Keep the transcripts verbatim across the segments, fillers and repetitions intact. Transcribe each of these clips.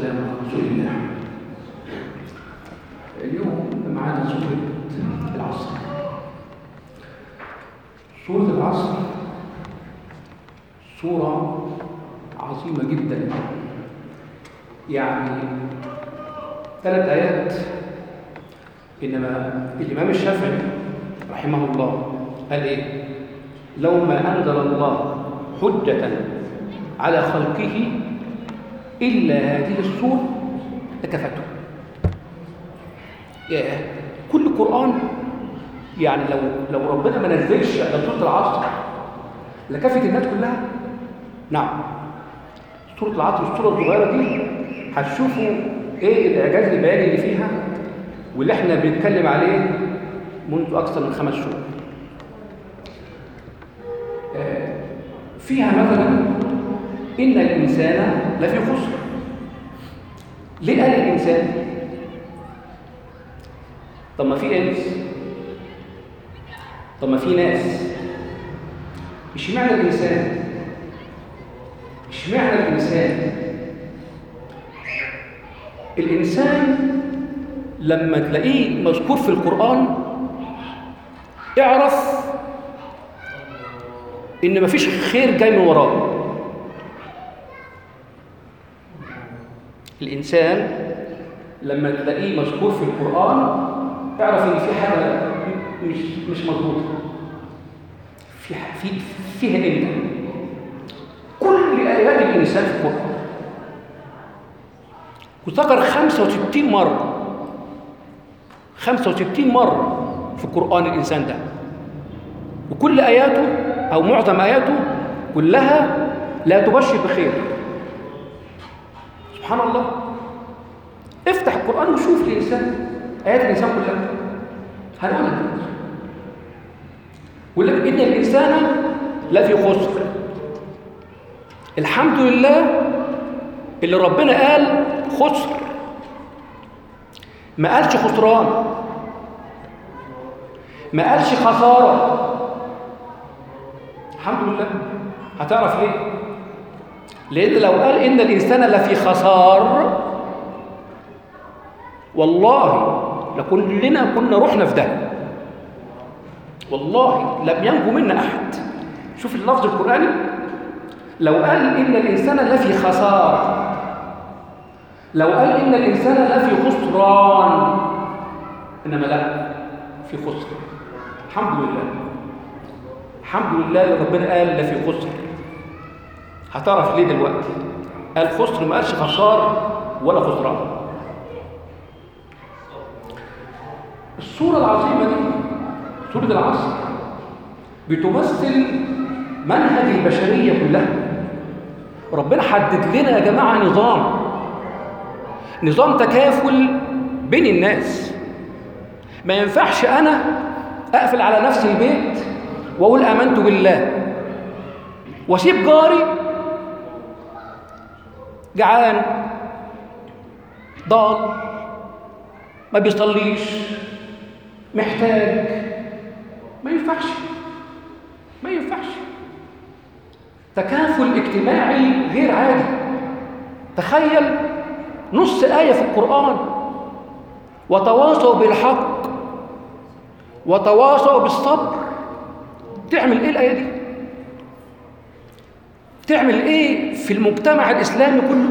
والسلام على رسول الله. اليوم معانا سورة العصر. سورة العصر سورة عظيمة جدا، يعني ثلاث آيات. إنما الإمام الشافعي رحمه الله قال إيه؟ لو ما أنزل الله حجة على خلقه إلا هذه السورة لكفته. ياه، كل القرآن يعني لو لو ربنا ما نزلش على سورة العصر لكفت الناس كلها. نعم، سورة العصر السورة الصغيرة دي هتشوفوا إيه الإعجاز البياني اللي فيها واللي إحنا بنتكلم عليه منذ أكثر من خمس شهور. فيها مثلا إن الإنسان لفي خسر. ليه قال الإنسان؟ طب ما في إنس، طب ما في ناس، اشمعنى الإنسان؟ اشمعنى الإنسان؟ الإنسان لما تلاقيه مذكور في القرآن اعرف إن مفيش خير جاي من وراه. الإنسان لما تلاقيه مذكور في القرآن اعرف إن في حاجة مش مش مظبوطة، في في فيها إنت. كل آيات الإنسان في القرآن وذكر خمسة وستين مرة خمسة وستين مرة في القرآن الإنسان ده، وكل آياته أو معظم آياته كلها لا تبشر بخير. سبحان الله. افتح القرآن وشوف الإنسان، آيات الإنسان كلها هنقول لك يقول لك إن الإنسان لا في خسر. الحمد لله اللي ربنا قال خسر، ما قالش خسران، ما قالش خسارة. الحمد لله. هتعرف ليه؟ لأن لو قال إن الإنسان لفي خسار والله لكلنا كنا رحنا في ده، والله لم ينجو منا أحد. شوف اللفظ القرآني، لو قال إن الإنسان لفي خسار، لو قال إن الإنسان لفي خسران، إنما لا، في خسر. الحمد لله، الحمد لله اللي ربنا قال لفي خسر. هتعرف ليه دلوقتي قال خسر، ما قالش خسار ولا خسران. السورة العظيمة دي سورة العصر بتمثل منهج البشرية كلها. ربنا حدد لنا يا جماعة نظام نظام تكافل بين الناس. ما ينفعش أنا أقفل على نفسي البيت وأقول آمنت بالله وأسيب جاري جعان ضال ما بيصليش محتاج. ما ينفعش، ما ينفعش. تكافل اجتماعي غير عادي. تخيل نص آية في القرآن وتواصوا بالحق وتواصوا بالصبر. تعمل ايه الآية دي؟ تعمل ايه في المجتمع الإسلامي كله؟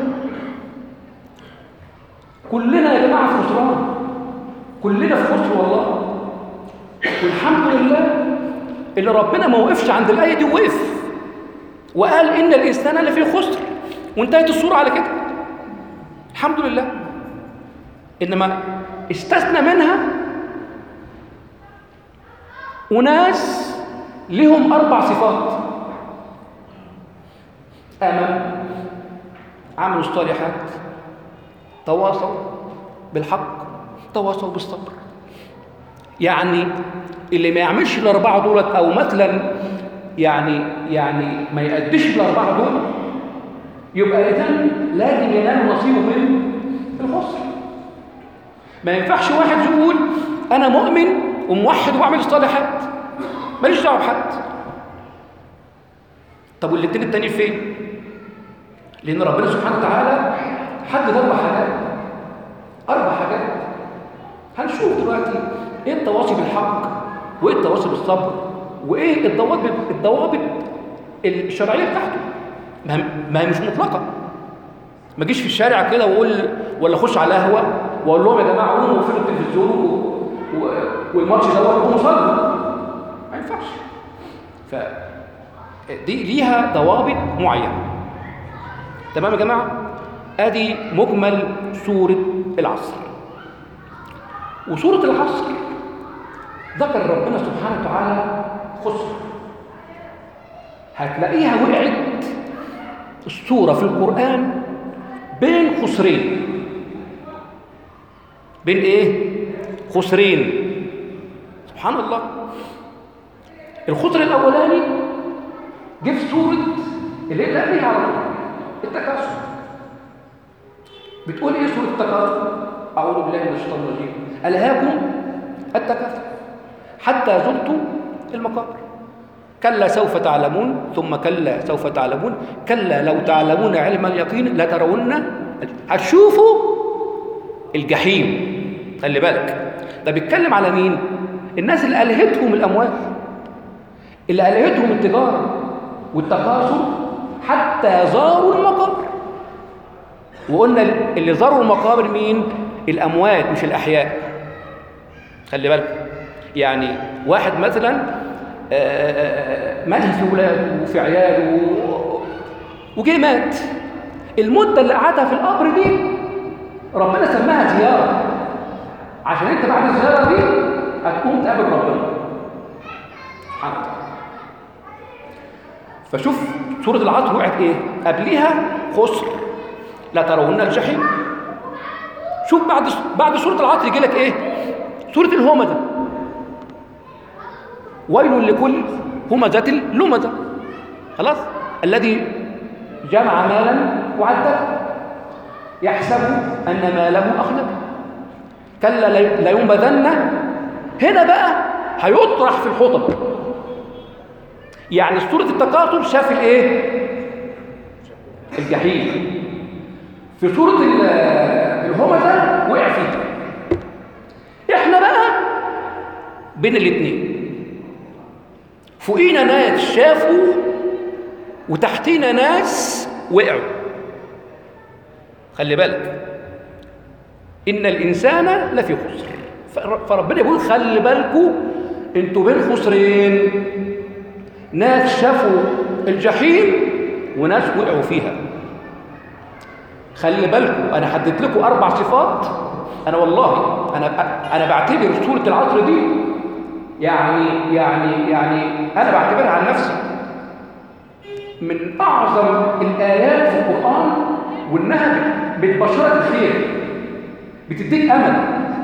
كلنا يا جماعة في خسران، كلنا في خسر والله. والحمد لله اللي ربنا ما وقفش عند الآية دي، وقف وقال إن الإنسان لفي خسر، وانتهت السورة على كده. الحمد لله. إنما استثنى منها وناس لهم أربع صفات: آمنوا، عملوا الصالحات، تواصوا بالحق، تواصوا بالصبر. يعني اللي ما يعملش الأربعة دولت، أو مثلا يعني يعني ما يأديش الأربعة دول، يبقى إذن لازم ينال نصيبه من الخسر. ما ينفعش واحد يقول أنا مؤمن وموحد وبعمل الصالحات ماليش دعوة بحد. طب والاتنين التانيين فين؟ لأن ربنا سبحانه وتعالى حدد اربع حاجات اربع حاجات هنشوف دلوقتي ايه التواصي بالحق وايه التواصي بالصبر وايه الضوابط الضوابط الشرعيه بتاعته. ما هي مش مطلقه. ما اجيش في الشارع كده واقول ولا اخش على قهوه واقول لهم يا جماعه قوموا وقفلوا التلفزيون و... و... والماتش دوت قوموا صلوا. ما ينفعش. ف دي ليها ضوابط معينه. تمام يا جماعه؟ ادي مجمل سوره العصر. وسوره العصر ذكر ربنا سبحانه وتعالى خسر. هتلاقيها وقعت السوره في القران بين خسرين. بين ايه؟ خسرين. سبحان الله. الخسر الاولاني جه في سوره اللي اللي قبلها على طول التكاثر. بتقول ايه سوره التكاثر؟ اعوذ بالله من الشيطان الرجيم. الهاكم التكاثر حتى زرتم المقابر. كلا سوف تعلمون ثم كلا سوف تعلمون كلا لو تعلمون علم اليقين لترون. هتشوفوا الجحيم. خلي بالك ده بيتكلم على مين؟ الناس اللي ألهتهم الأموال، اللي ألهتهم التجارة والتكاثر حتى زاروا المقابر. وقلنا اللي زاروا المقابر مين؟ الأموات مش الأحياء. خلي بالك. يعني واحد مثلا مات في ولاده وفي عياله وجه مات. المدة اللي قعدها في القبر دي ربنا سماها زيارة، عشان انت بعد الزيارة دي هتقوم تقابل ربنا سبحانه وتعالى. فشوف سورة العصر وقعت ايه؟ قبليها خسر لا ترون الجحيم. شوف بعد بعد سورة العصر يجي لك ايه؟ سورة الهمزة. ويل لكل همزة لمزة. خلاص؟ الذي جمع مالا وعدده يحسب أن ماله أخلده كلا لينبذن. هنا بقى هيطرح في الحطب. يعني سورة التكاثر شاف الايه؟ الجحيم. في سورة الهمزة وقع فيها. احنا بقى بين الاثنين. فوقينا ناس شافوا وتحتينا ناس وقعوا. خلي بالك إن الإنسان لفي خسر. فربنا يقول خلي بالكوا انتوا بين خسرين. ناس شافوا الجحيم وناس وقعوا فيها. خلي بالكوا أنا حددت لكم أربع صفات. أنا والله أنا أنا بعتبر سورة العصر دي يعني يعني يعني أنا بعتبرها عن نفسي من أعظم الآيات في القرآن، وإنها بتبشرك الخير، بتديك أمل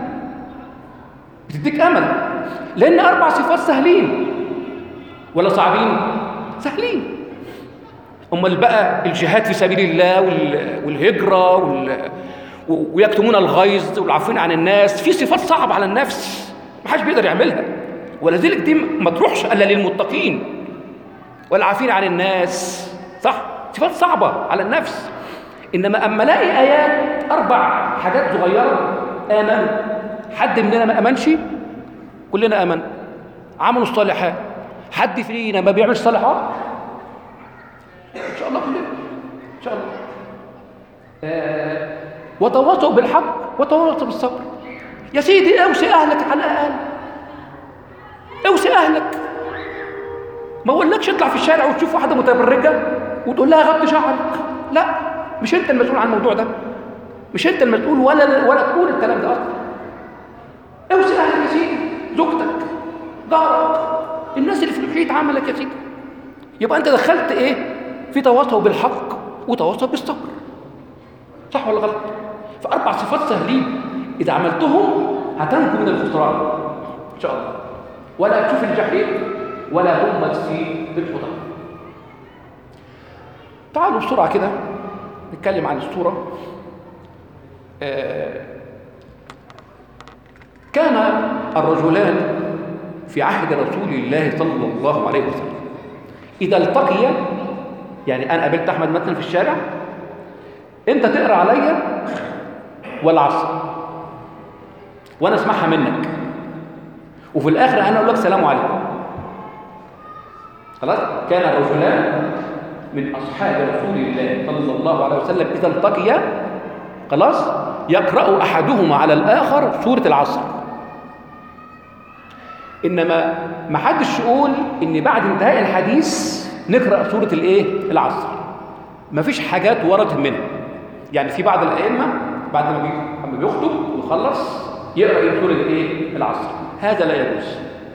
بتديك أمل لأن أربع صفات سهلين ولا صعبين؟ سهلين. أمال بقى الجهاد في سبيل الله والهجرة وال... ويكتمون الغيظ والعفوين عن الناس، في صفات صعبة على النفس ما حدش بيقدر يعملها، ولذلك دي ما تروحش إلا للمتقين. والعافين عن الناس صح؟ صفات صعبة على النفس. إنما أما الاقي آيات أربع حاجات صغيرة آمنوا. حد مننا ما آمنش؟ كلنا آمن. عملوا الصالحات. حد فينا ما بيعملش صالحات؟ إن شاء الله كلنا إن شاء الله. آه وتواصوا بالحق وتواصوا بالصبر. يا سيدي اوصي أهلك على الأقل. اوصي أهلك. ما اقولكش اطلع في الشارع وتشوف واحدة متبرجة وتقول لها غطي شعرك. لا، مش انت المسؤول عن الموضوع ده. مش انت المسؤول ولا ولا تقول الكلام ده اصلا. اوصي اهلك يا سيدي، زوجتك، جارك، الناس اللي في المحيط عملك يا سيدي. يبقى انت دخلت ايه؟ في تواصوا بالحق وتواصوا بالصبر. صح ولا غلط؟ فاربع صفات سهلين اذا عملتهم هتنجو من الخسران ان شاء الله. ولا تشوف الجحيم ولا هم تسيء بالخطأ. تعالوا بسرعة كده نتكلم عن السورة. آه كان الرجلان في عهد رسول الله صلى الله عليه وسلم إذا التقيا، يعني أنا قابلت أحمد مثلا في الشارع، انت تقرا عليا والعصر وانا اسمعها منك، وفي الاخر انا اقول لك سلام عليكم. خلاص. كان رجلان من اصحاب رسول الله صلى الله عليه وسلم اذا التقيا خلاص يقرا احدهما على الاخر سوره العصر. انما ما حدش يقول ان بعد انتهاء الحديث نقرا سوره الايه العصر، ما فيش حاجات وردت منها. يعني في بعض الائمه بعد ما بي- لما بيخطب ويخلص يقرا سوره الايه العصر، هذا لا يجوز.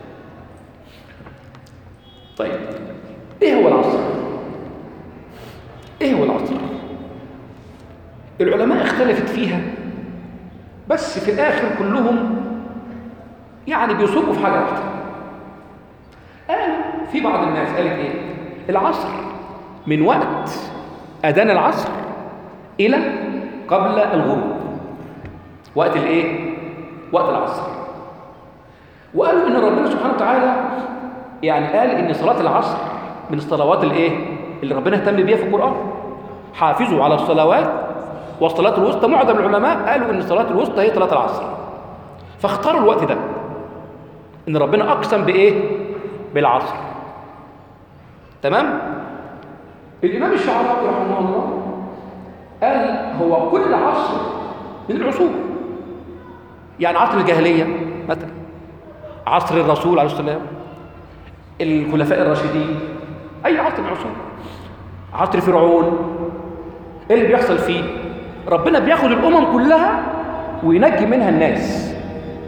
طيب ايه هو العصر؟ ايه هو العصر؟ العلماء اختلفت فيها، بس في الاخر كلهم يعني بيصبوا في حاجه واحده. قال في بعض الناس قالت ايه؟ العصر من وقت اذان العصر الى قبل الغروب، وقت الايه؟ وقت العصر. وقالوا ان ربنا سبحانه وتعالى يعني قال ان صلاه العصر من الصلوات الايه اللي ربنا اهتم بيها في القران. حافظوا على الصلوات والصلاه الوسطى. معظم العلماء قالوا ان الصلاه الوسطى هي صلاه العصر، فاختاروا الوقت ده ان ربنا اقسم بايه؟ بالعصر. تمام. الامام الشعراوي رحمه الله قال هو كل عصر من العصور، يعني عصر الجاهليه مثلا، عصر الرسول عليه السلام، الخلفاء الراشدين، اي عصر من العصور، عصر فرعون. ايه اللي بيحصل فيه؟ ربنا بياخد الامم كلها وينجي منها الناس.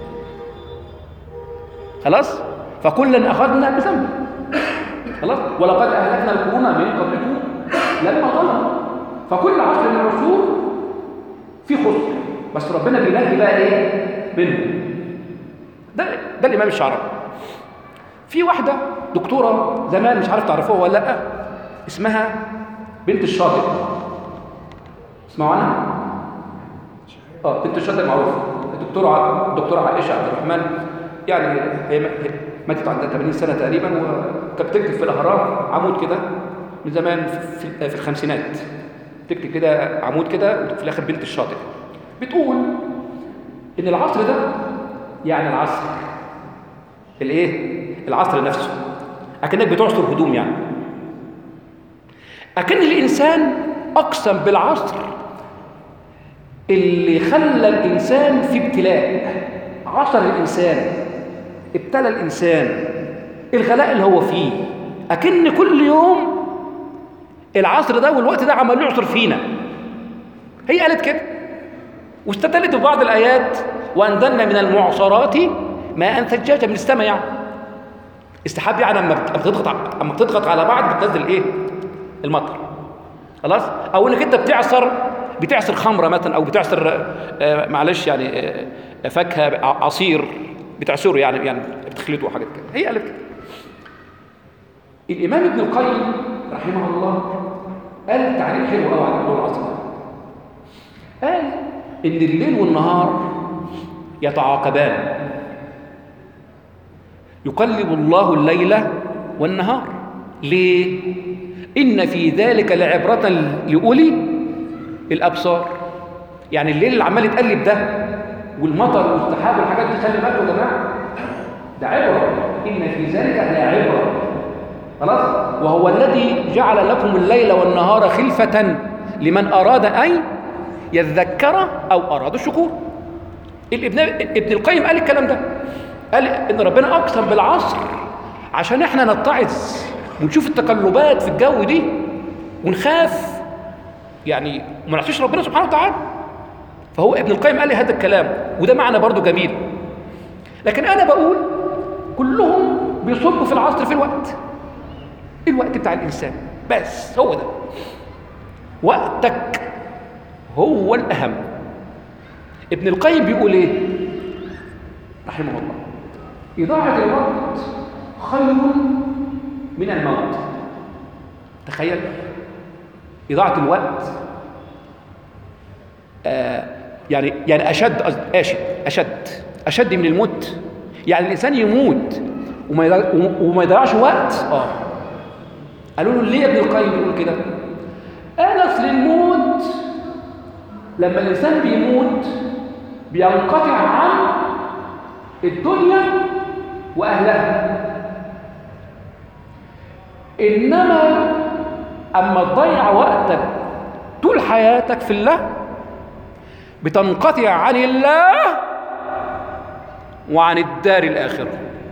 خلاص. فكلا اخذنا بذنبه. خلاص. ولقد اهلكنا القرون من قبلكم لما ظلموا. فكل عصر من العصور في خسر، بس ربنا بينجي بقى ايه منه. ده ده الامام الشعراوي. في واحده دكتوره زمان مش عارف تعرفوها ولا لا، اسمها بنت الشاطئ. اسمعوا عنها؟ اه بنت الشاطئ معروفه. الدكتوره الدكتوره عائشه عبد الرحمن، يعني هي ماتت عندها ثمانين سنه تقريبا، وكانت بتكتب في الاهرام عمود كده من زمان في, في الخمسينات، تكتب كده عمود كده وفي الاخر بنت الشاطئ. بتقول ان العصر ده يعني العصر الايه؟ العصر نفسه اكنك بتعصر هدوم، يعني اكن الانسان اقسم بالعصر اللي خلى الانسان في ابتلاء. عصر الانسان، ابتلى الانسان، الغلاء اللي هو فيه، اكن كل يوم العصر ده والوقت ده عمال يعصر فينا. هي قالت كده، واستدلت ببعض الايات وانزلنا من المعصرات ماء ثجاجا من السماء. يعني استحب، يعني اما بتضغط اما بتضغط على بعض بتنزل ايه؟ المطر. خلاص. او انك انت بتعصر بتعصر خمره مثلا، او بتعصر آه معلش يعني آه فاكهه عصير بتعصره، يعني يعني بتخلطه وحاجات كده. هي قالت كده. الامام ابن القيم رحمه الله قال تعليق حلو قوي على موضوع العصر. قال ان الليل والنهار يتعاقبان، يقلب الله الليل والنهار. ليه؟ إن في ذلك لعبرة لأولي الأبصار. يعني الليل اللي عمال يتقلب ده والمطر والسحاب والحاجات دي، خلي بالكم يا جماعة، ده عبرة. إن في ذلك لعبرة. خلاص. وهو الذي جعل لكم الليل والنهار خلفة لمن أراد أن يذكر أو أراد الشكور. ابن ابن القيم قال الكلام ده، قال إن ربنا أقسم بالعصر عشان إحنا نتعظ ونشوف التقلبات في الجو دي ونخاف، يعني ما نعصيش ربنا سبحانه وتعالى. فهو ابن القيم قال لي هذا الكلام، وده معنى برضو جميل. لكن أنا بقول كلهم بيصبوا في العصر في الوقت الوقت بتاع الإنسان، بس هو ده وقتك هو الأهم. ابن القيم بيقول إيه رحمه الله؟ إضاعة الوقت خير من الموت. تخيل إضاعة الوقت آه يعني يعني أشد أشد أشد أشد من الموت. يعني الإنسان يموت وما وما يضيعش وقت. آه قالوا له ليه يا ابن القيم بيقول كده؟ قال أصل الموت لما الإنسان بيموت بينقطع عن الدنيا وأهلها. إنما أما تضيع وقتك طول حياتك في الله بتنقطع عن الله وعن الدار الآخرة.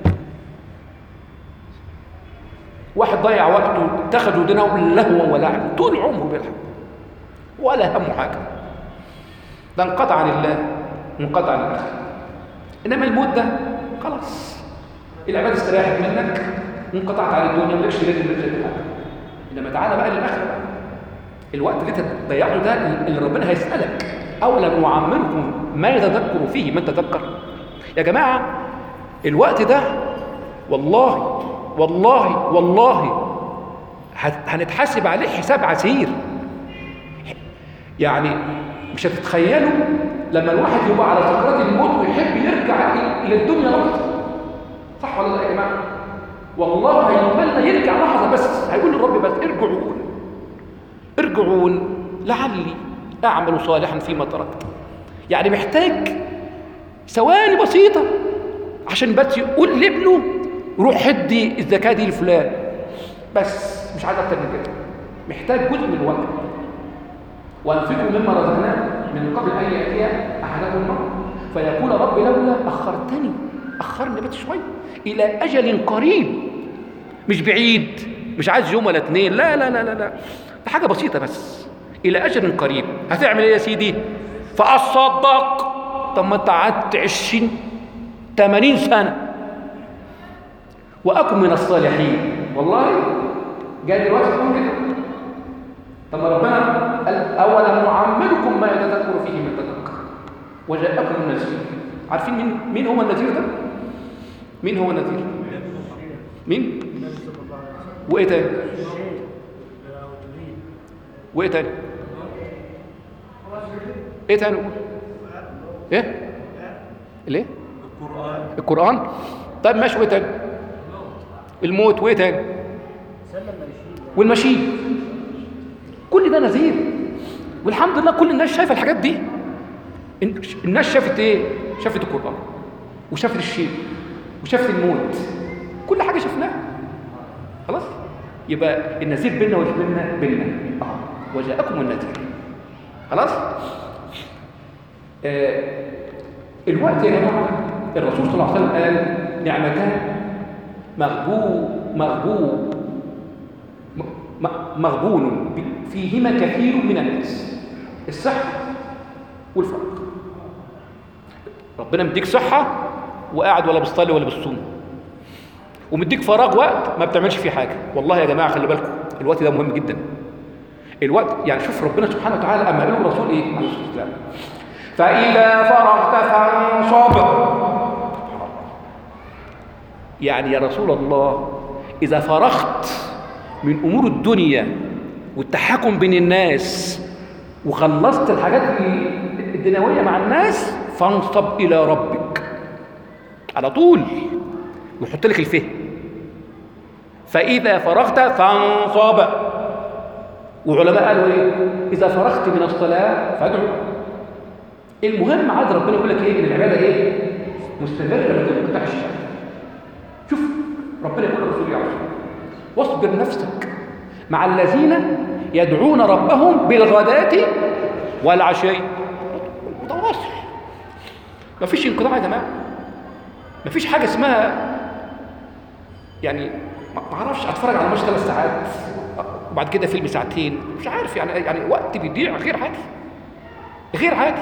واحد ضيع وقته اتخذوا دينه لهوا ولعب طول عمره بيلعب ولا همه حاجة، ده انقطع عن الله وانقطع عن الآخرة. إنما الموت ده خلاص العبادة استريحت منك وانقطعت عن الدنيا مالكش لازم ترجع لها. إنما تعالى بقى للآخرة بقى، الوقت اللي انت ضيعته ده اللي ربنا هيسألك أولا نعمركم ما يتذكر فيه من تذكر. يا جماعة الوقت ده والله والله والله هنتحاسب عليه حساب عسير. يعني مش هتتخيلوا لما الواحد يبقى على سكرات الموت ويحب يرجع الى الدنيا لحظه، صح ولا لا يا جماعه؟ والله هيتمنى يرجع لحظه بس، هيقول للرب بس ارجعون ارجعون لعلي اعمل صالحا فيما تركت. يعني محتاج ثواني بسيطه عشان بس يقول لابنه روح هدي الزكاه دي لفلان، بس مش عايز اكتر من كده. محتاج جزء من الوقت. وانفقوا مما رزقناكم من قبل ان ياتي احدكم الموت فيقول رب لولا اخرتني اخرني بس شويه الى اجل قريب، مش بعيد، مش عايز يوم ولا اتنين، لا لا لا لا لا، ده حاجه بسيطه بس، الى اجل قريب. هتعمل ايه يا سيدي؟ فاصدق. طب ما انت قعدت عشرين ثمانين سنه واكن من الصالحين، والله جاي دلوقتي تقول كده. طب ربنا قال اولا نعمركم ما يتذكر فيه من تذكر وجاءكم النذير. عارفين مين مين هو النذير ده؟ مين هو النذير؟ مين؟ وايه تاني؟ وايه تاني؟ ايه تاني؟ ايه؟ ليه؟ القرآن. القرآن. طيب ماشي، وايه تاني؟ الموت، وايه تاني؟ والمشيب. كل ده نذير، والحمد لله كل الناس شايفه الحاجات دي. الناس شافت ايه؟ شافت القرآن وشافت الشيب وشافت الموت، كل حاجه شفناها خلاص. يبقى النذير بيننا وبيننا بيننا اه وجاءكم النذير خلاص. آه الوقت يا جماعه الرسول صلى الله عليه وسلم قال نعمتان مغبون مغبون مغبون فيهما كثير من الناس، الصحة والفراغ. ربنا مديك صحة وقاعد ولا بتصلي ولا بتصوم، ومديك فراغ وقت ما بتعملش فيه حاجة. والله يا جماعة خلي بالكم الوقت ده مهم جدا. الوقت يعني شوف ربنا سبحانه وتعالى أما قال له الرسول إيه عليه الصلاة والسلام فإذا فرغت فانصب. يعني يا رسول الله إذا فرغت من أمور الدنيا والتحكم بين الناس وخلصت الحاجات الدنيوية مع الناس فانصب إلى ربك على طول، ويحط لك الفهم فإذا فرغت فانصب. وعلماء قالوا إيه؟ إذا فرغت من الصلاة فادعو. المهم عاد ربنا يقول لك إيه؟ إن العبادة إيه؟ مستمرة ما تنقطعش. شوف ربنا يقول للرسول يا رسول واصبر نفسك مع الذين يدعون ربهم بالغداة والعشي. متواصل، مفيش انقطاع يا جماعه، مفيش حاجه اسمها يعني ما اعرفش اتفرج على ماتش ثلاث ساعات وبعد كده فيلم ساعتين، مش عارف يعني يعني وقت بيضيع غير عادي غير عادي.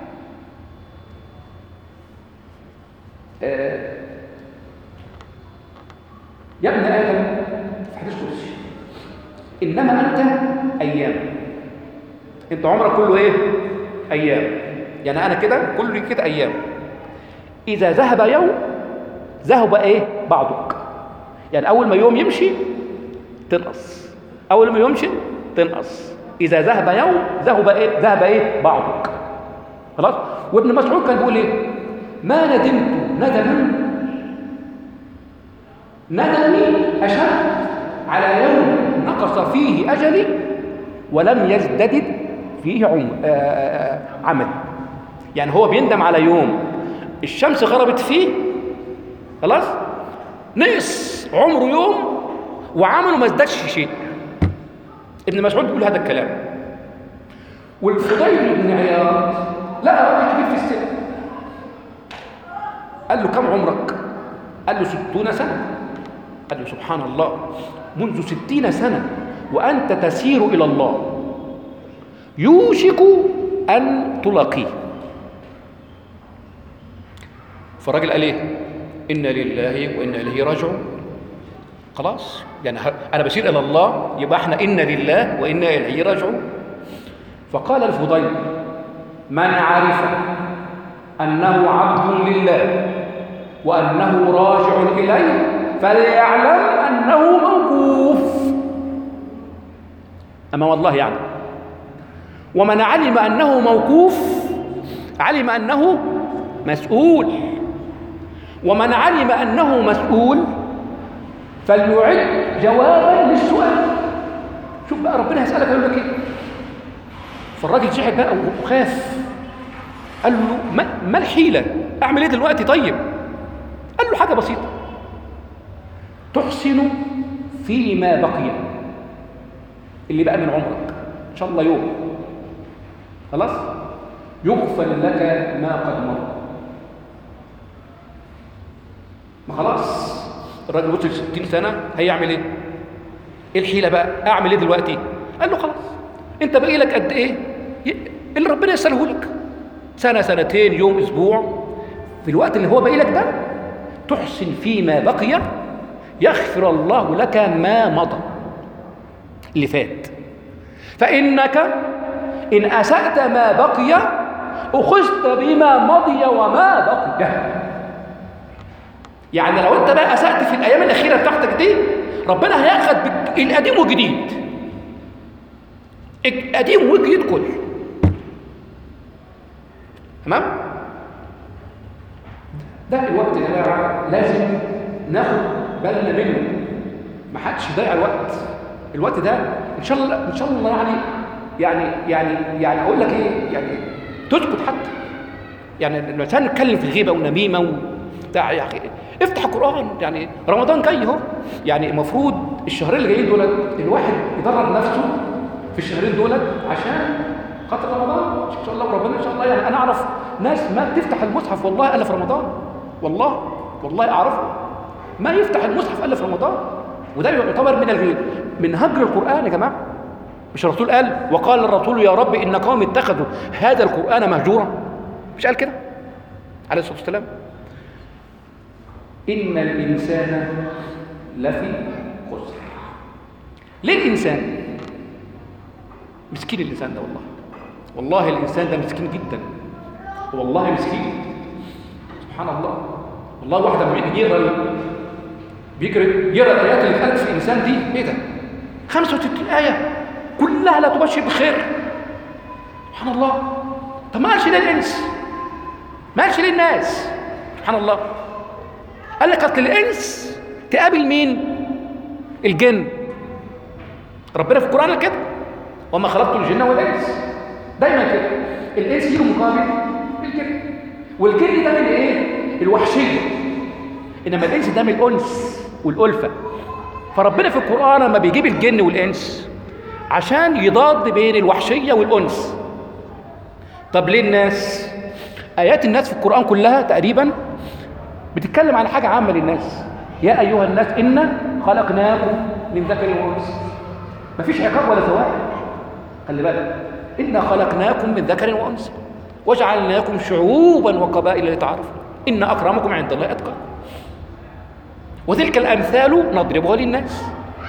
آه يا ابن ادم في حديث قدسي انما انت ايام، انت عمرك كله ايه؟ ايام. يعني انا كده كله كده ايام، اذا ذهب يوم ذهب ايه؟ بعضك. يعني اول ما يوم يمشي تنقص، اول ما يمشي تنقص. اذا ذهب يوم ذهب ايه؟ ذهب ايه؟ بعضك خلاص. وابن مسعود كان بيقول ايه؟ ما ندمت ندما ندمي أشد على يوم نقص فيه أجلي ولم يزدد فيه عمر آه عمل. يعني هو بيندم على يوم الشمس غربت فيه خلاص نقص عمره يوم وعمله ما ازدادش شيء. ابن مسعود بيقول هذا الكلام. والفضيل بن عياض لقى راجل كبير في السن، قال له كم عمرك؟ قال له ستون سنة. قال له سبحان الله، منذ ستين سنة وأنت تسير إلى الله، يوشك أن تلاقيه. فالراجل قال ايه؟ إنا لله وإنا إليه راجعون. خلاص يعني أنا بسير إلى الله، يبقى احنا إنا لله وإنا إليه راجعون. فقال الفضيل: من عرف أنه عبد لله وأنه راجع إليه فليعلم أنه موقوف أمام الله يعني. ومن علم أنه موقوف علم أنه مسؤول، ومن علم أنه مسؤول فليعد جوابا للسؤال. شوف بقى ربنا هيسألك يقول لك ايه. فالراجل شحب بقى وخاف، قال له ما, ما الحيلة؟ أعمل إيه دلوقتي؟ طيب قال له حاجة بسيطة: تحسن فيما بقي، اللي بقى من عمرك إن شاء الله يوم، خلاص يغفر لك ما قد مر. ما خلاص الراجل وصل ستين سنة، هيعمل إيه؟ إيه الحيلة بقى؟ أعمل إيه دلوقتي؟ قال له خلاص أنت باقي لك قد إيه؟ اللي ربنا يسأله لك، سنة سنتين يوم أسبوع، في الوقت اللي هو باقي لك ده تحسن فيما بقي يغفر الله لك ما مضى اللي فات. فإنك إن أسأت ما بقي أخذت بما مضي وما بقي. يعني لو أنت بقى أسأت في الأيام الأخيرة بتاعتك دي، ربنا هيأخذ القديم والجديد، القديم والجديد كله. تمام؟ ده الوقت يا جماعة لازم ناخد بالنا منه، ما حدش يضيع الوقت. الوقت ده ان شاء الله ان شاء الله يعني يعني يعني يعني اقول لك ايه، يعني تسكت حتى. يعني الانسان نتكلم في الغيبه والنميمه وبتاع، يا اخي افتح القران. يعني رمضان جاي اهو، يعني المفروض الشهرين اللي جايين دول الواحد يدرب نفسه في الشهرين دول عشان خاطر رمضان ان شاء الله. وربنا ان شاء الله يعني انا اعرف ناس ما بتفتح المصحف والله الا في رمضان، والله والله اعرفه ما يفتح المصحف الا في رمضان. وده يعتبر من الغير من هجر القرآن يا جماعة. مش الرسول قال وقال الرسول يا رب إن قوم اتخذوا هذا القرآن مهجورا؟ مش قال كده عليه الصلاة والسلام؟ إن الإنسان لفي خسر. ليه الإنسان؟ مسكين الإنسان ده، والله والله الإنسان ده مسكين جدا، والله مسكين سبحان الله. والله واحد لما بيجي يقرا بيجري يقرا الايات اللي اتقالت في الانسان دي، ايه ده؟ خمسة وستين آية كلها لا تبشر بخير. سبحان الله. طب ما قالش ليه الانس؟ ما قالش ليه الناس؟ سبحان الله. قال لك اصل الانس تقابل مين؟ الجن. ربنا في القرآن كده وما خلقت الجن والانس، دايما كده الانس يجي مقابل الجن، والجن ده من ايه؟ الوحشيه، انما الانس ده من الانس والالفه. فربنا في القرآن لما بيجيب الجن والانس عشان يضاد بين الوحشيه والانس. طب ليه الناس؟ ايات الناس في القرآن كلها تقريبا بتتكلم عن حاجه عامه للناس. يا ايها الناس انا خلقناكم من ذكر وانثى. مفيش عقاب ولا ثواب، خلي بالك. انا خلقناكم من ذكر وانثى وجعلناكم شعوبا وقبائل لتعارفوا ان اكرمكم عند الله اتقاكم وتلك الامثال نضربها للناس.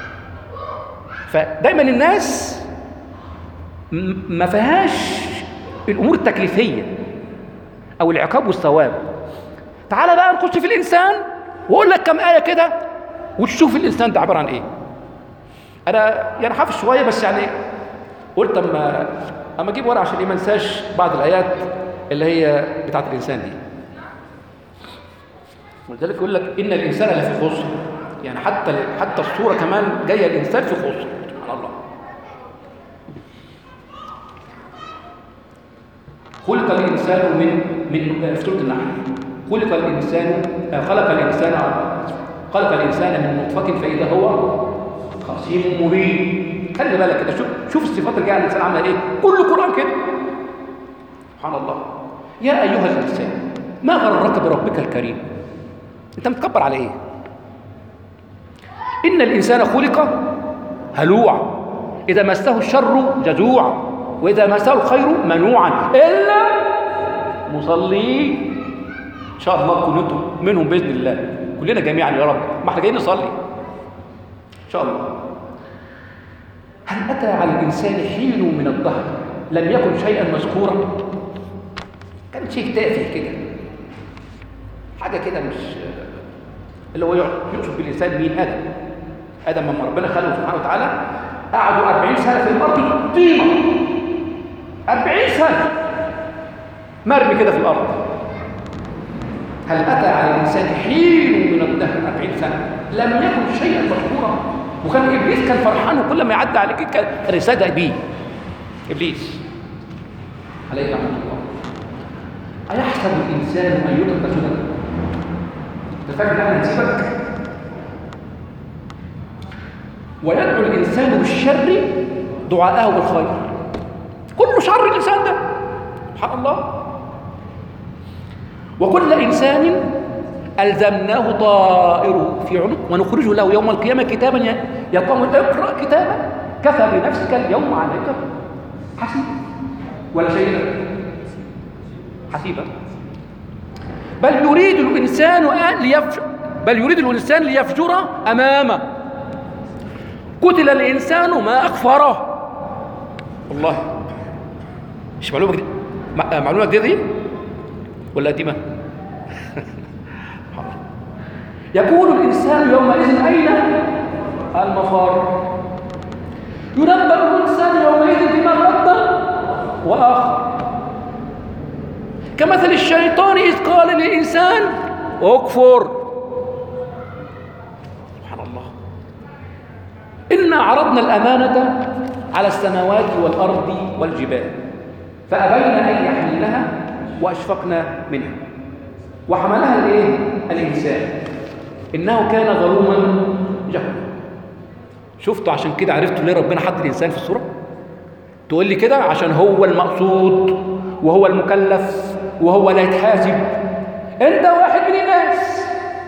فدايما الناس ما فيهاش الامور التكليفيه او العقاب والثواب. تعال بقى نخش في الانسان واقول لك كم ايه كده وتشوف الانسان ده عباره عن ايه. انا يعني حافظ شويه بس، يعني قلت اما اما اجيب ورقه عشان ايه ما انساش بعض الايات اللي هي بتاعت الانسان دي. ولذلك يقول لك ان الانسان لفي خسر، يعني حتى حتى الصوره كمان جايه الانسان في خسر. سبحان الله. خلق الإنسان من من في سورة النحل، خلق الإنسان خلق الإنسان خلق الإنسان من نطفة فإذا هو خصيم مبين. خلي بالك كده، شوف شوف الصفات اللي جايه على الإنسان عاملة إيه، كل القرآن كده. سبحان الله. يا أيها الإنسان ما غرك بربك الكريم. أنت متكبر على إيه؟ إن الإنسان خلق هلوعا إذا مسه الشر جزوعا وإذا مسه الخير منوعا إلا مصلين. إن شاء الله تكونوا أنتم منهم بإذن الله، كلنا جميعا يا رب، ما احنا جايين نصلي إن شاء الله. هل أتى على الإنسان حين من الدهر لم يكن شيئا مذكورا؟ كان شيء تافه كده، حاجة كده مش اللي هو يقصد بالإنسان مين؟ آدم. آدم لما ربنا خلقه سبحانه وتعالى قعدوا أربعين سنة في الأرض طينة، أربعين سنة مرمي كده في الأرض. هل أتى على الإنسان حين من الدهر أربعين سنة لم يكن شيئا مذكورا؟ وكان إبليس كان فرحان، وكل ما يعدي عليك كان يصدق بيه إبليس عليه رحمة الله. أيحسب الإنسان أن يترك سدى؟ أنت فاكر إن احنا نسيبك؟ ويدعو الإنسان بالشر دعاءه بالخير. كله شر الإنسان ده سبحان الله. وكل إنسان ألزمناه طائره في عنق ونخرجه له يوم القيامة كتابا يقوم اقرأ كتابا كفى بنفسك اليوم عليك حسيبا. ولا شيء حسيبا. بل يريد الإنسان أن ليفجر بل يريد الإنسان ليفجر أمامه. قتل الإنسان ما أكفره. والله مش معلومة جديدة، معلومة جديدة دي ولا قديمة؟ يقول الإنسان يومئذ أين المفر. ينبأ الإنسان يومئذ بما قدم وآخر. كمثل الشيطان إذ قال للإنسان اكفر. سبحان الله. إنا عرضنا الأمانة على السماوات والأرض والجبال فأبين أن يحملنها وأشفقنا منها وحملها الإيه؟ الإنسان إنه كان ظلوما جهولا. شفتوا؟ عشان كده عرفتوا ليه ربنا حط الإنسان في الصورة؟ تقول لي كده عشان هو المقصود وهو المكلف وهو اللي هيتحاسب. أنت واحد من الناس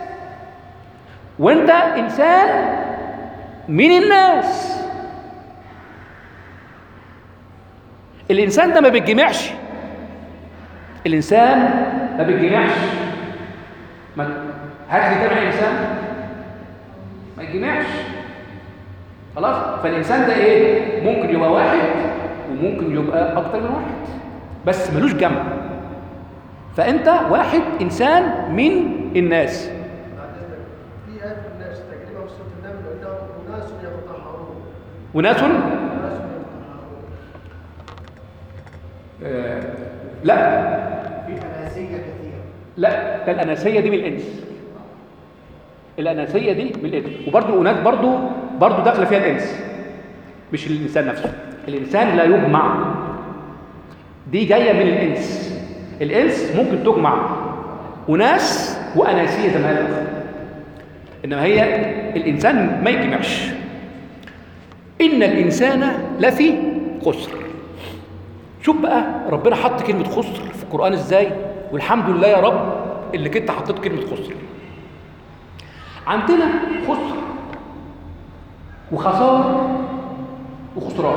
وأنت إنسان من الناس. الإنسان ده ما بيتجمعش، الإنسان ما بيتجمعش. ما هات لي جمع إنسان ما يتجمعش خلاص. فالإنسان ده إيه؟ ممكن يبقى واحد وممكن يبقى أكتر من واحد بس ملوش جمع. فأنت واحد إنسان من الناس. في آية في الناس تقريبا في سورة النمل إنهم أناس يتطهرون. وناس آه لا في أناسية كثيرة. لا، ده الأناسية دي من الإنس. الأناسية دي من الإنس. وبرضه الأناس برضه برضه داخلة فيها الإنس مش الإنسان نفسه. الإنسان لا يجمع، دي جاية من الإنس. الإنس ممكن تجمع وناس وأناسية زي ما قال، إنما هي الإنسان ما يجمعش. إن الإنسان لفي خسر. شوف بقى ربنا حط كلمة خسر في القرآن إزاي، والحمد لله يا رب اللي كنت حطيت كلمة خسر. عندنا خسر وخسار وخسران.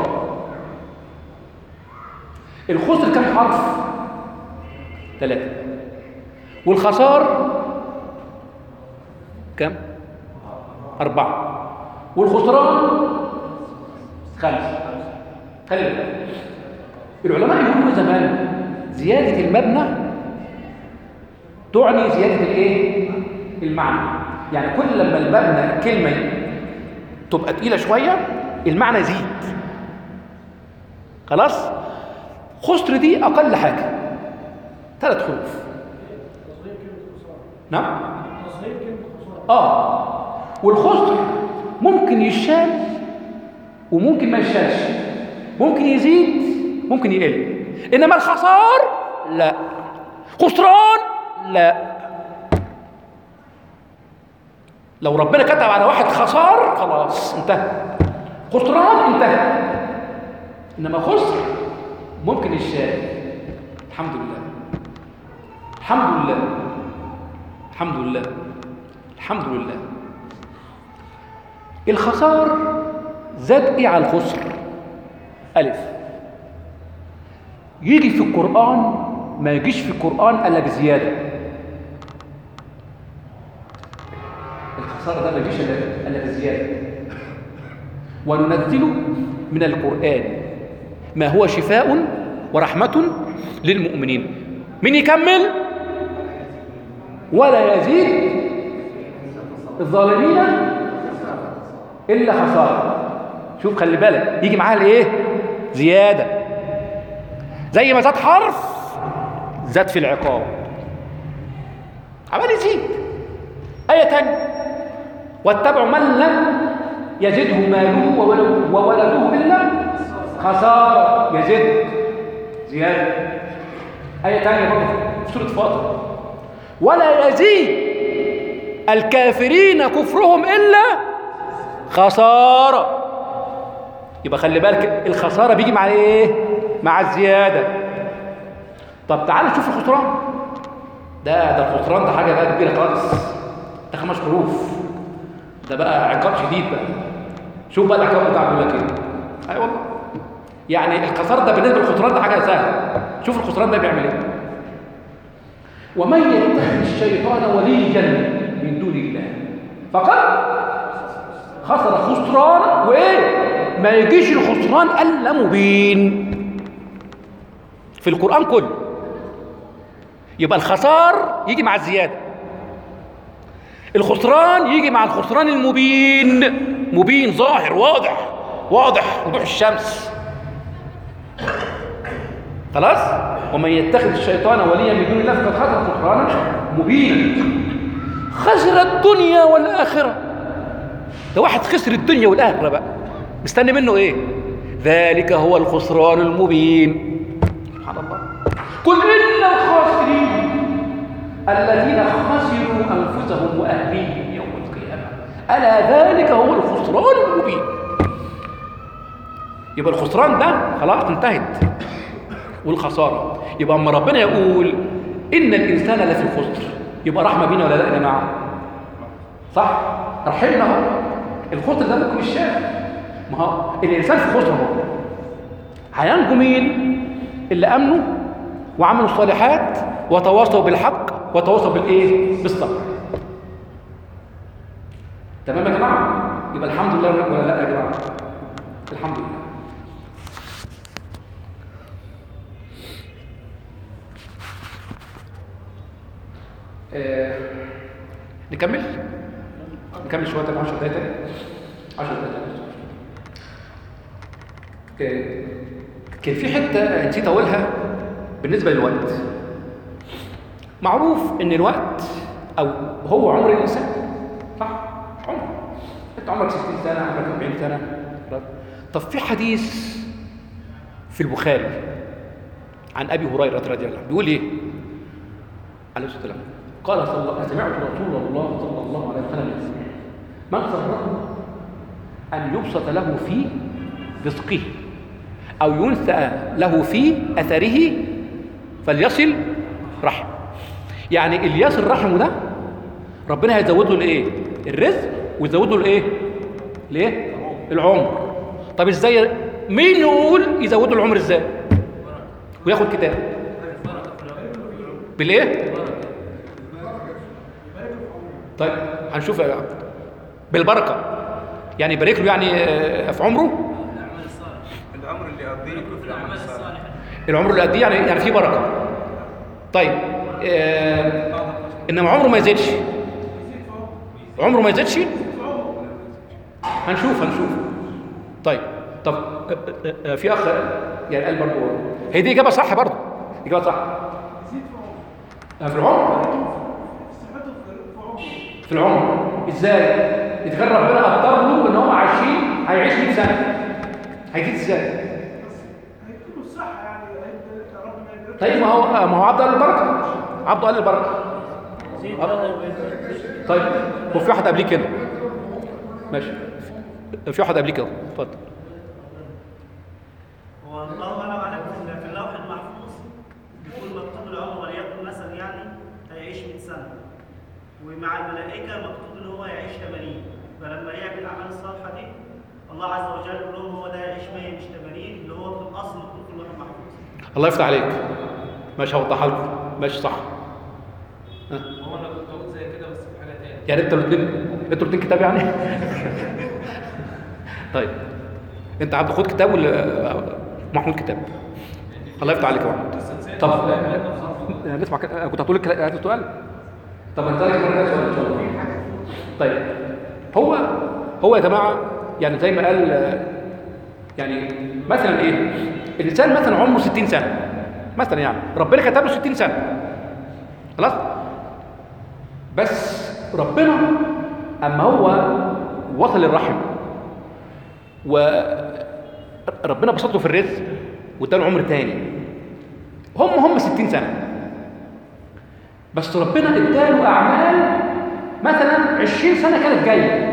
الخسر كم حرف؟ ثلاثة. والخسار كم؟ أربعة. والخسران خمسة. خلي بالك العلماء يقولوا زمان زيادة المبنى تعني زيادة الايه؟ المعنى. يعني كل لما المبنى كلمة تبقى تقيلة شوية المعنى يزيد. خلاص؟ خسر دي أقل حاجة ثلاث حروف. نعم؟ آه والخسر ممكن يشال وممكن ما يشالش، ممكن يزيد ممكن يقل. إنما الخسار لا. خسران؟ لا. لو ربنا كتب على واحد خسار خلاص انتهى. خسران انتهى. انما خسر ممكن الشاي. الحمد لله الحمد لله الحمد لله الحمد لله. الخسار زاد ايه على الخسر؟ الف. يجي في القرآن ما يجيش في القرآن الا بزياده. الخسارة ده ما يجيش الا بزياده. وننزل من القرآن ما هو شفاء ورحمة للمؤمنين. من يكمل؟ ولا يزيد الظالمين إلا خسارة. شوف خلي بالك يجي معاها الايه؟ زيادة. زي ما زاد حرف زاد في العقاب. عمال يزيد. آية تانية واتبعوا من لم يزده ماله وولده إلا خسارة. يزد زيادة. آية تانية برضه في سورة فاطر ولا يزيد الكافرين كفرهم إلا خسارة. يبقى خلي بالك الخسارة بيجي مع ايه؟ مع الزيادة. طب تعالوا نشوف الخسران ده. ده الخسران ده حاجة بقى كبيرة خالص. ده خمس حروف. ده بقى عقاب شديد بقى. شوف بقى العقاب بتاع بيقول لك ايه. اي والله يعني الخسارة ده بالنسبة للخسران ده حاجة سهلة. شوف الخسران ده بيعمل ايه. ومن يتخذ الشيطان وليا من دون الله فقد خسر خسران. وايه؟ ما يجيش الخسران الا مبين في القرآن كله. يبقى الخسار يجي مع الزيادة. الخسران يجي مع الخسران المبين. مبين ظاهر واضح واضح وضوح الشمس. خلاص. ومن يتخذ الشيطان وليا من دون الله فقد خسر خسرانا مبينا. خسر الدنيا والآخرة. ده واحد خسر الدنيا والآخرة بقى مستني منه ايه؟ ذلك هو الخسران المبين. سبحان الله. قل إن الخاسرين الذين خسروا أنفسهم وأهليهم يوم القيامة ألا ذلك هو الخسران المبين. يبقى الخسران ده خلاص انتهت. والخسارة يبقى اما ربنا يقول إن الإنسان لفي خسر يبقى رحمة بينا ولا لا يا جماعة؟ صح؟ رحمنا هو. الخسر ده ممكن الشاف. ما هو الإنسان في خسر هو. هينجو مين؟ اللي أمنوا وعملوا الصالحات وتواصوا بالحق وتواصوا بالإيه؟ بالصبر. تمام يا جماعة؟ يبقى الحمد لله ولا لا يا جماعة؟ الحمد لله. آه، نكمل نكمل شويه تاني عشر دقايق تاني عشر دقايق. كان في حته نسيت اقولها بالنسبه للوقت. معروف ان الوقت او هو عمر الانسان صح؟ عمر. انت عمرك ستين سنه عمرك أربعين سنه. طب في حديث في البخاري عن ابي هريره رضي الله عنه بيقول ايه؟ عليه الصلاه والسلام قال صلى الله سمعت رسول الله صلى الله عليه وسلم من سره ان يبسط له في رزقه او ينسأ له في اثره فليصل رحم. يعني اللي يصل رحمه ده ربنا هيزود له الايه؟ الرزق ويزود له الايه؟ الايه؟ العمر. طب ازاي؟ مين يقول يزود له العمر ازاي؟ وياخد كتاب بالايه؟ طيب هنشوف يا عبد. بالبركه يعني يبارك له يعني في عمره. العمر اللي يقضيه في الاعمال الصالحه. العمر اللي يقضيه يعني يعني فيه بركه. طيب آه انما عمره ما يزيدش. عمره ما يزيدش. هنشوف هنشوف. طيب طب في اخ يعني قال برضه هي دي اجابه صح برضه. اجابه صح. في العمر. في العمر ازاي؟ اذا كان ربنا قدر له ان هو عايشين هيعيش مية سنه هيزيد ازاي؟ بس هيكون الصحه يعني ربنا طيب ما هو ما هو عبد قال البركه، عبد قال البركه. طيب وفي واحد قبليه كده ماشي، في واحد قبليه كده اتفضل. هو الله اعلم عليك في اللوح المحفوظ بيكون مكتوب العمر وليكن مثلا يعني هيعيش مئة سنه، ومع الملائكه مكتوب ان هو يعيش ثمانين، فلما يعمل الاعمال الصالحه دي الله عز وجل يقول لهم هو ده هيعيش مية مش ثمانين، اللي هو في الاصل مكتوب في اللوح المحفوظ. الله يفتح عليك. ماشي هوضحها لكم. ماشي صح. ها هو انا كنت قلت زي كده بس في حاجه تاني. يعني انتوا الاثنين انتوا الاثنين كتاب يعني. طيب انت عبد خد كتاب ولا محمود كتاب؟ الله يفتح عليك يا محمود. طب نسمع كده. انا كنت هتقول لك هات السؤال. طب انت لك مره سؤال ان شاء الله. طيب هو هو يا جماعه يعني زي ما قال يعني مثلا ايه، الانسان مثلا عمره ستين سنه مثلا، يعني ربنا كتب له ستين سنه خلاص، بس ربنا اما هو وصل الرحم وربنا بسط له في الرزق واداله عمر تاني، هم هم ستين سنه، بس ربنا اداله اعمال مثلا عشرين سنه كانت جايه،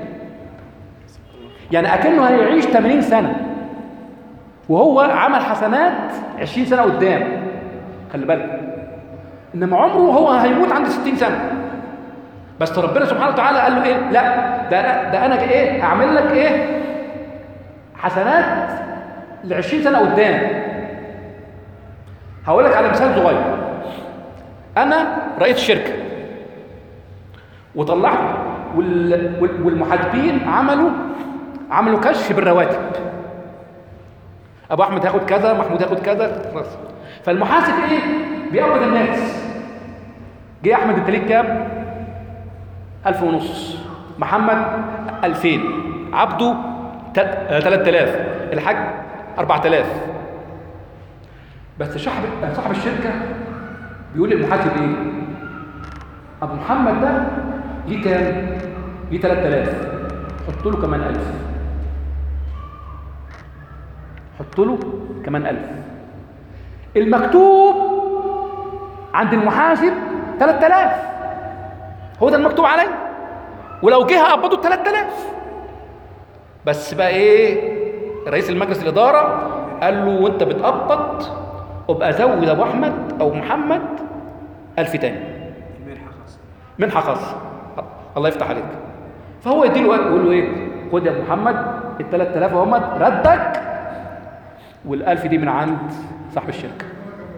يعني اكنه هيعيش ثمانين سنه وهو عمل حسنات عشرين سنه قدام، خلي بالك. انما عمره هو هيموت عند ستين سنه، بس ربنا سبحانه وتعالى قال له ايه؟ لا ده ده انا ايه اعمل لك ايه حسنات ل عشرين سنه قدام. هقول لك على مثال صغير. انا رئيس شركه وطلعت والمحاسبين عملوا عملوا كشف بالرواتب، ابو احمد هياخد كذا، محمود هياخد كذا، خلاص. فالمحاسب ايه بيقبض الناس، جه احمد انت ليك كام؟ ألف ونص، محمد ألفين، عبده ثلاثة آلاف، الحاج أربعة آلاف. بس صاحب صاحب الشركه بيقول للمحاسب ايه؟ ابو محمد ده ليه كام؟ ليه ثلاثة آلاف، حط له كمان ألف، حط له كمان ألف. المكتوب عند المحاسب ثلاثة آلاف، هو ده المكتوب عليه، ولو جه قبضه ثلاثة آلاف. بس بقى ايه رئيس المجلس الاداره قال له وانت بتقبض ابقى زود ابو احمد او محمد ألف تاني، منحة خاصة منحه خاصه. الله يفتح عليك. فهو يديله يقول له ايه؟ خد يا ابو محمد ال ثلاثة آلاف اهم ردك، والألف دي من عند صاحب الشركه.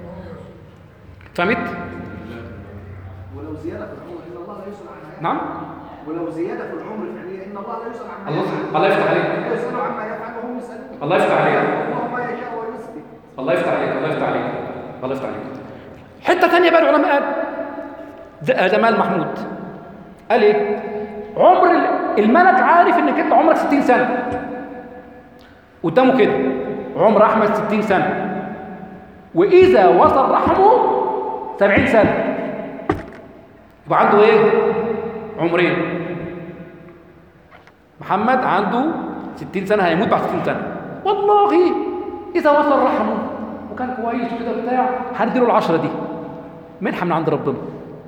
فهمت؟ ولو زياده في العمر ان الله لا يسأل عنها. نعم. ولو زياده في العمر فعليا ان الله لا يسأل عنها. الله الله يفتح عليك. لا يسأل عما يفعل وهم يسألون. الله يفتح عليك. الله ما يشاء ويثبت. الله يفتح عليك. الله يفتح عليك. الله يفتح عليك. حته ثانيه بقى العلماء قال جمال محمود قال ايه؟ عمر الملك عارف انك انت عمرك ستين سنه، قدامه كده عمر احمد ستين سنه، واذا وصل رحمه سبعين سنه يبقى عنده ايه؟ عمرين. محمد عنده ستين سنه هيموت بعد ستين سنه، والله اذا وصل رحمه وكان كويس وكده بتاع هنديله العشره دي منحه من عند ربنا.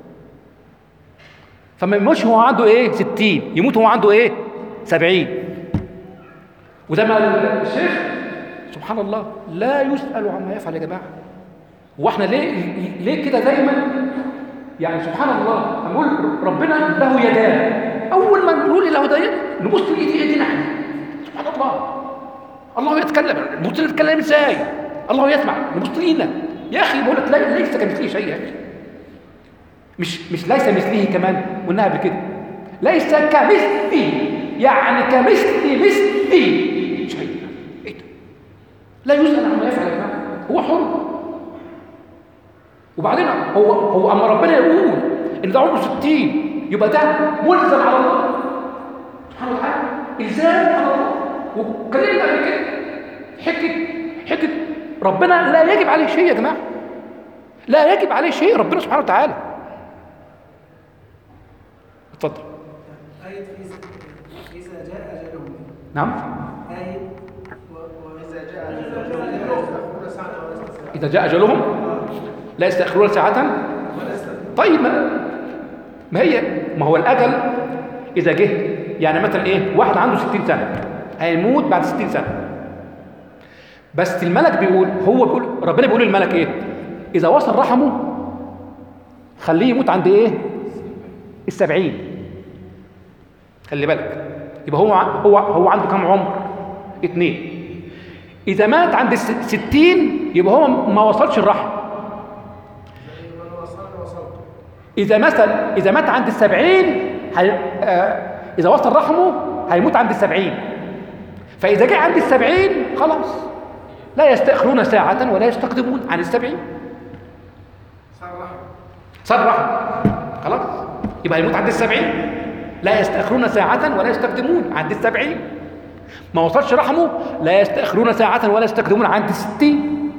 فما يموتش هو عنده ايه؟ ستين، يموت هو عنده ايه؟ سبعين. وزي ما الشيخ سبحان الله لا يسأل عما يفعل يا جماعه. هو احنا ليه ليه كده دايما يعني سبحان الله نقول ربنا له يدان، اول ما نقول له يدان نبص لايدي ايدينا احنا. سبحان الله الله يتكلم، نبص نتكلم ازاي؟ الله يسمع، نبص لينا يا اخي. بقول لك لا ليس كمثله شيء يا اخي، مش مش ليس مثله كمان، قلناها قبل كده ليس كمثلي، يعني كمثل مثلي شيء. ايه ده؟ لا يسأل عما يفعل يا جماعه، هو حر. وبعدين هو هو اما ربنا يقول ان ده عمره ستين يبقى ده ملزم على الله سبحانه وتعالى، الزام على الله. وكلمنا قبل كده حكه حكه ربنا لا يجب عليه شيء يا جماعه، لا يجب عليه شيء ربنا سبحانه وتعالى. اتفضل. آية إذا جاء أجلهم. نعم. آية وإذا جاء أجلهم إذا جاء أجلهم لا يستأخرون ساعة. طيب ما, ما هي ما هو الأجل إذا جه، يعني مثلا إيه، واحد عنده ستين سنة هيموت بعد ستين سنة، بس الملك بيقول، هو بيقول، ربنا بيقول للملك إيه؟ إذا وصل رحمه خليه يموت عند إيه؟ السبعين. خلي بالك، يبقى هو هو هو عنده كم عمر؟ اتنين. إذا مات عند الستين يبقى هو ما وصلش الرحم. إذا مثلا إذا مات عند السبعين هي... آه... إذا وصل رحمه هيموت عند السبعين. فإذا جاء عند السبعين خلاص لا يستأخرون ساعة ولا يستقدمون عن السبعين. صار رحم. صار رحم خلاص، يبقى هيموت عند السبعين. لا يستأخرون ساعة ولا يستقدمون عند السبعين. ما وصلش رحمه لا يستأخرون ساعة ولا يستقدمون عند الستين.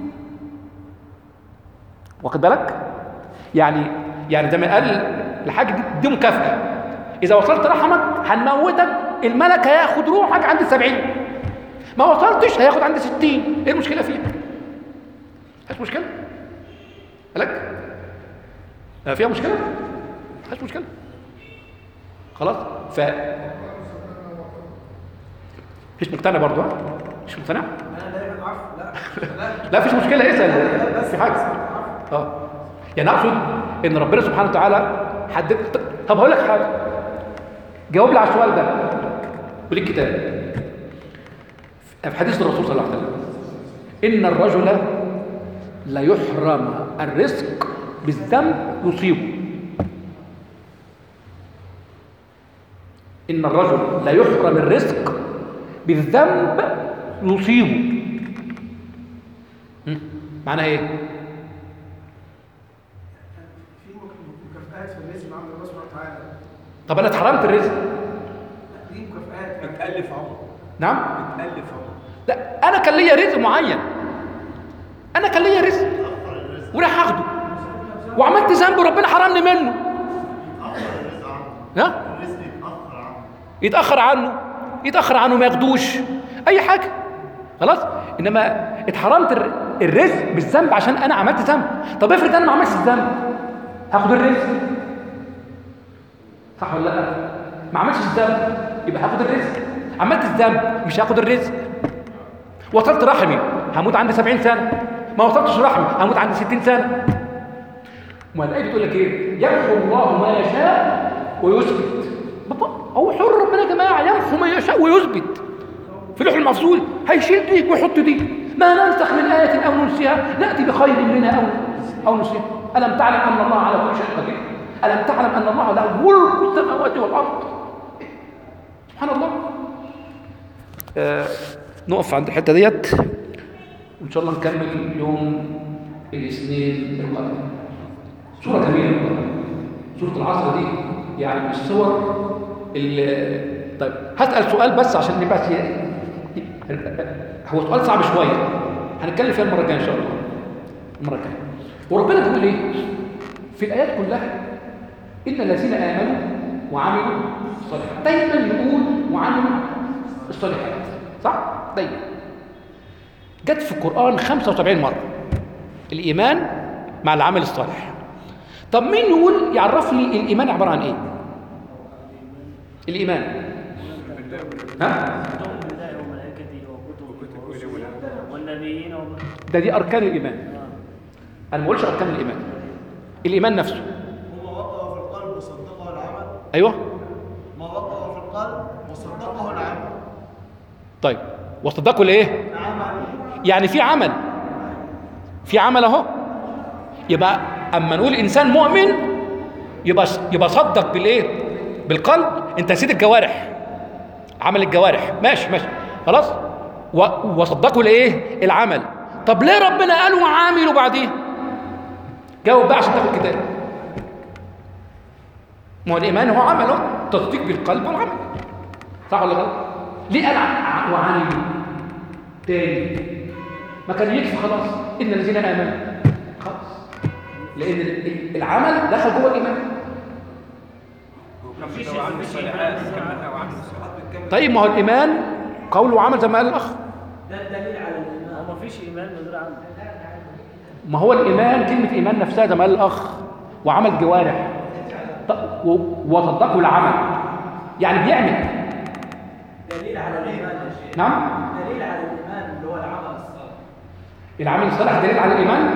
واخد بالك؟ يعني يعني زي ما قال الحاج دي, دي مكافأة. إذا وصلت رحمك هنموتك، الملك هياخد روحك عند السبعين. ما وصلتش هياخد عند ستين. إيه المشكلة فيها؟ مفيش مشكلة؟ قالك؟ فيها مشكلة؟ مفيش مشكلة. خلاص؟ ف مش مقتنع برضه؟ مش مقتنع؟ انا دايما عارف. لا لا فيش مشكلة، اسأل في حاجة. اه يعني أقصد إن ربنا سبحانه وتعالى حدد. طب هقول لك حاجة، جاوب لي على السؤال ده وليك كتاب في حديث الرسول صلى الله عليه وسلم: إن الرجل لا يحرم الرزق بالذنب يصيبه. إن الرجل لا يحرم الرزق بالذنب يصيبه. معناها إيه؟ في مكافآت في الرزق من عند الله سبحانه وتعالى. طب أنا اتحرمت الرزق. دي مكافآت. بتألف عمر. نعم؟ بتألف عمر. لا أنا كان ليا رزق معين، أنا كان ليا رزق وراح أخده وعملت ذنب ربنا حرمني منه. ها؟ يتأخر عنه يتأخر عنه ما ياخدوش أي حاجة خلاص. إنما اتحرمت الرزق بالذنب عشان أنا عملت ذنب. طب افرض أنا ما عملتش الذنب، هاخد الرزق صح ولا لا؟ ما عملتش الذنب يبقى هاخد الرزق. عملت الذنب مش هاخد الرزق. وصلت رحمي هموت عند سبعين سنة، ما وصلتش رحمي هموت عند ستين سنة. ما الآية بتقول لك إيه؟ يمحو الله ما يشاء ويثبت. هو حر ربنا يا جماعة، يمحو ما يشاء ويثبت. في اللوح المفصول هيشيل دي ويحط دي. ما ننسخ من آية أو ننسيها نأتي بخير منها أو أو نسيها. ألم تعلم أن الله على كل شيء قدير؟ ألم تعلم أن الله له ملك السماوات والأرض؟ سبحان الله. آه نقف عند الحتة ديت وإن شاء الله نكمل يوم الاثنين القادم. سورة جميلة، سورة العصر دي يعني من السور اللي. طيب هسأل سؤال بس عشان نبقى هو سؤال صعب شوية، هنتكلم فيها المرة الجاية إن شاء الله. المرة الجاية وربنا بيقول إيه في الآيات كلها؟ إن الذين آمنوا وعملوا الصالحات. دايما يقول وعملوا الصالحات صح؟ دايما جت في القرآن خمسة وسبعين مرة الإيمان مع العمل الصالح. طب مين يقول يعرف لي الإيمان عبارة عن إيه؟ الإيمان ها؟ والنبيين ده دي أركان الإيمان. أنا ما بقولش أركان الإيمان، الإيمان نفسه. وما وقع في القلب وصدقه العمل. أيوه ما وقع في القلب وصدقه العمل. طيب وصدقوا لإيه؟ يعني في عمل، في عمل أهو. يبقى أما نقول إنسان مؤمن يبقى يبقى صدق بالإيه؟ بالقلب. أنت نسيت الجوارح، عمل الجوارح ماشي ماشي خلاص. وصدقوا لإيه؟ العمل. طب ليه ربنا قال وعاملوا بعديه؟ جاوب بقى عشان تاخد كتاب. ما هو الإيمان هو عمله، تصديق بالقلب والعمل صح ولا غلط؟ ليه قال وعاملوا تاني؟ ما كان يكفي خلاص إن الذين آمنوا خلاص، لأن العمل دخل جوه الإيمان. طيب ما هو الإيمان قول وعمل زي ما قال الأخ. ده الدليل على الإيمان. هو مفيش إيمان من غير عمل. ما هو الإيمان كلمة إيمان نفسها زي ما قال الأخ، وعمل جوارح وصدقه العمل، يعني بيعمل. دليل على الإيمان يا شيخ. نعم؟ دليل على الإيمان اللي هو العمل الصالح. العمل الصالح دليل على الإيمان؟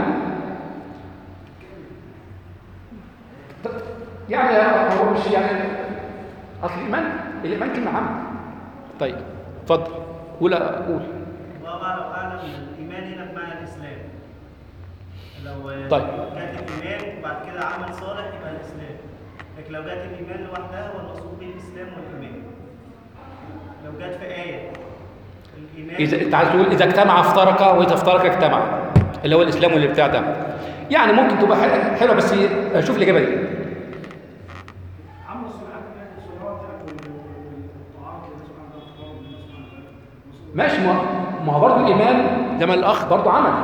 يعني هو مش يعني أصل الإيمان الإيمان كلمة عامة. طيب اتفضل قول قول. الله أعلم الإيمان هنا بمعنى الإسلام. لو طيب. جات الإيمان وبعد كده عمل صالح يبقى الإسلام. لكن لو جات الإيمان لوحدها هو المقصود به الإسلام والإيمان. لو جات في آية الإيمان إذا أنت عايز تقول إذا اجتمع افترقا وإذا افترقا اجتمع، اللي هو الإسلام والابتداع ده. يعني ممكن تبقى حلوة بس شوف الإجابة دي. عمل الصالحات يعني الصلوات والطاعات سبحان الله. ماشي، ما هو برضه الإيمان زي ما الأخ برضه عمل.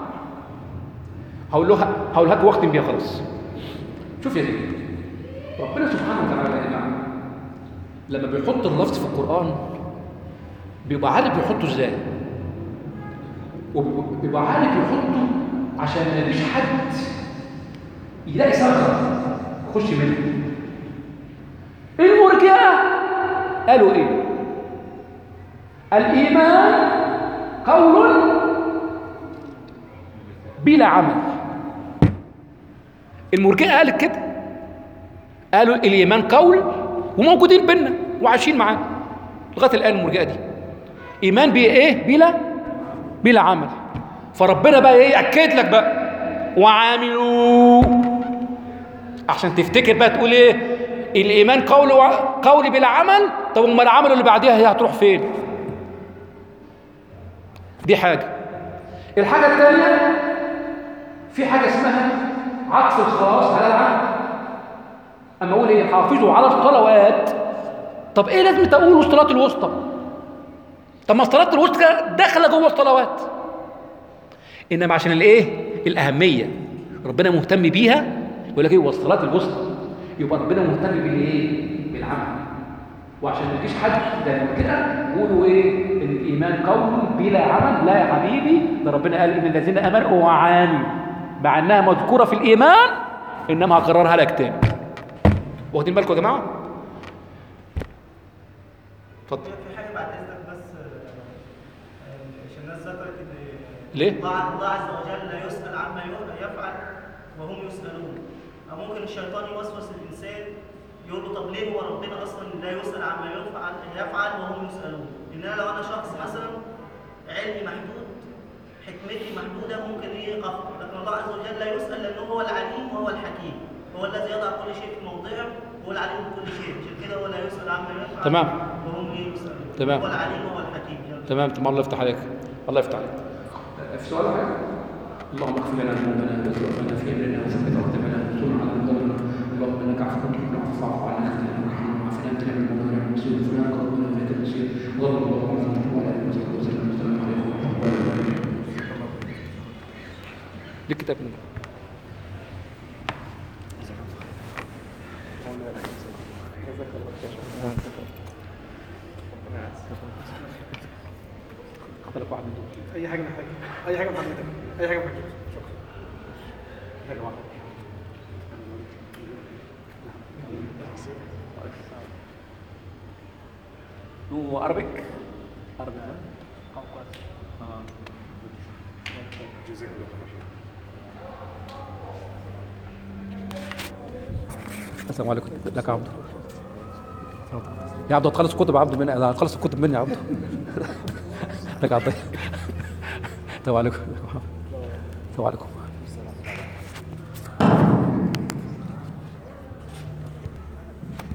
هقول له هقول لك واختم بيها خلاص. شوف يا سيدي، ربنا سبحانه وتعالى يا جماعه لما بيحط اللفظ في القرآن بيبقى عارف بيحطه ازاي، وبيبقى عارف يحطه عشان ما يجيش حد يلاقي ثغره يخش منها. المرجئه قالوا ايه؟ الإيمان قول بلا عمل. المرجئه قالت كده، قالوا الإيمان قول، وموجودين بينا وعايشين معانا لغايه الان. المرجئه دي ايمان بايه؟ بلا بلا عمل. فربنا بقى ايه اكد لك بقى وعاملوا، عشان تفتكر بقى تقول ايه الايمان قول قول بلا عمل. طب امال العمل اللي بعديها هي هتروح فين؟ دي حاجه. الحاجه الثانيه في حاجه اسمها عطف الخاص على العام. اما اقول ايه حافظوا على الصلوات، طب ايه لازم تقولوا الصلاه الوسطى؟ طب ما الصلاه الوسطى داخله جوه الصلوات، انما عشان الايه الاهميه ربنا مهتم بيها يقول لك ايه والصلاه الوسطى، يبقى ربنا مهتم بالايه بالعمل. وعشان ما يجيش حد زي كده يقولوا ايه ان الايمان قول بلا عمل. لا يا حبيبي، ده ربنا قال ان الذين امنوا وعملوا، مع انها مذكوره في الايمان انما هكررها لك تاني. واخدين بالكم يا جماعه؟ اتفضل. في حاجه بعد اذنك بس عشان الناس ذكرت ان ليه؟ الله عز وجل لا يسال عما يفعل وهم يسالون. او ممكن الشيطان يوسوس الانسان يقول له طب ليه هو ربنا اصلا لا يسال عما يفعل يفعل وهم يسالون؟ ان انا لو انا شخص مثلا علمي محدود حكمتي محدوده ممكن ايه اخطا، لكن الله عز وجل لا يسال لانه هو العليم وهو الحكيم، هو الذي يضع كل شيء في موضعه، هو العليم بكل شيء. عشان كده هو لا يسال عما يفعل تمام وهم ايه يسالون. تمام هو العليم وهو الحكيم. تمام تمام. الله يفتح عليك، الله يفتح عليك. في سؤال حاجه؟ اللهم اغفر لنا ذنوبنا واسرافنا في امرنا وثبت اقدامنا وانصرنا على قومنا. اللهم انك عفو تحب العفو فاعف عنا اهدنا ورحمنا وعافنا انت نعم المولى ونعم النصير سبحانك ربنا واليك المصير. اللهم صل وعلى اله وصحبه وسلم والسلام عليكم ورحمه الله وبركاته. دي كتاب منه. اختلف واحد من دول. اي حاجه محتاجه، اي حاجه محتاجه، اي حاجه محتاجه. شكرا. حاجه واحده. نو عربيك عربي اه جزاك الله خير. السلام عليكم. لك يا عبد يا عبد هتخلص الكتب يا عبد مني، انا هتخلص الكتب مني يا عبد. لك يا عبد. السلام عليكم. السلام عليكم.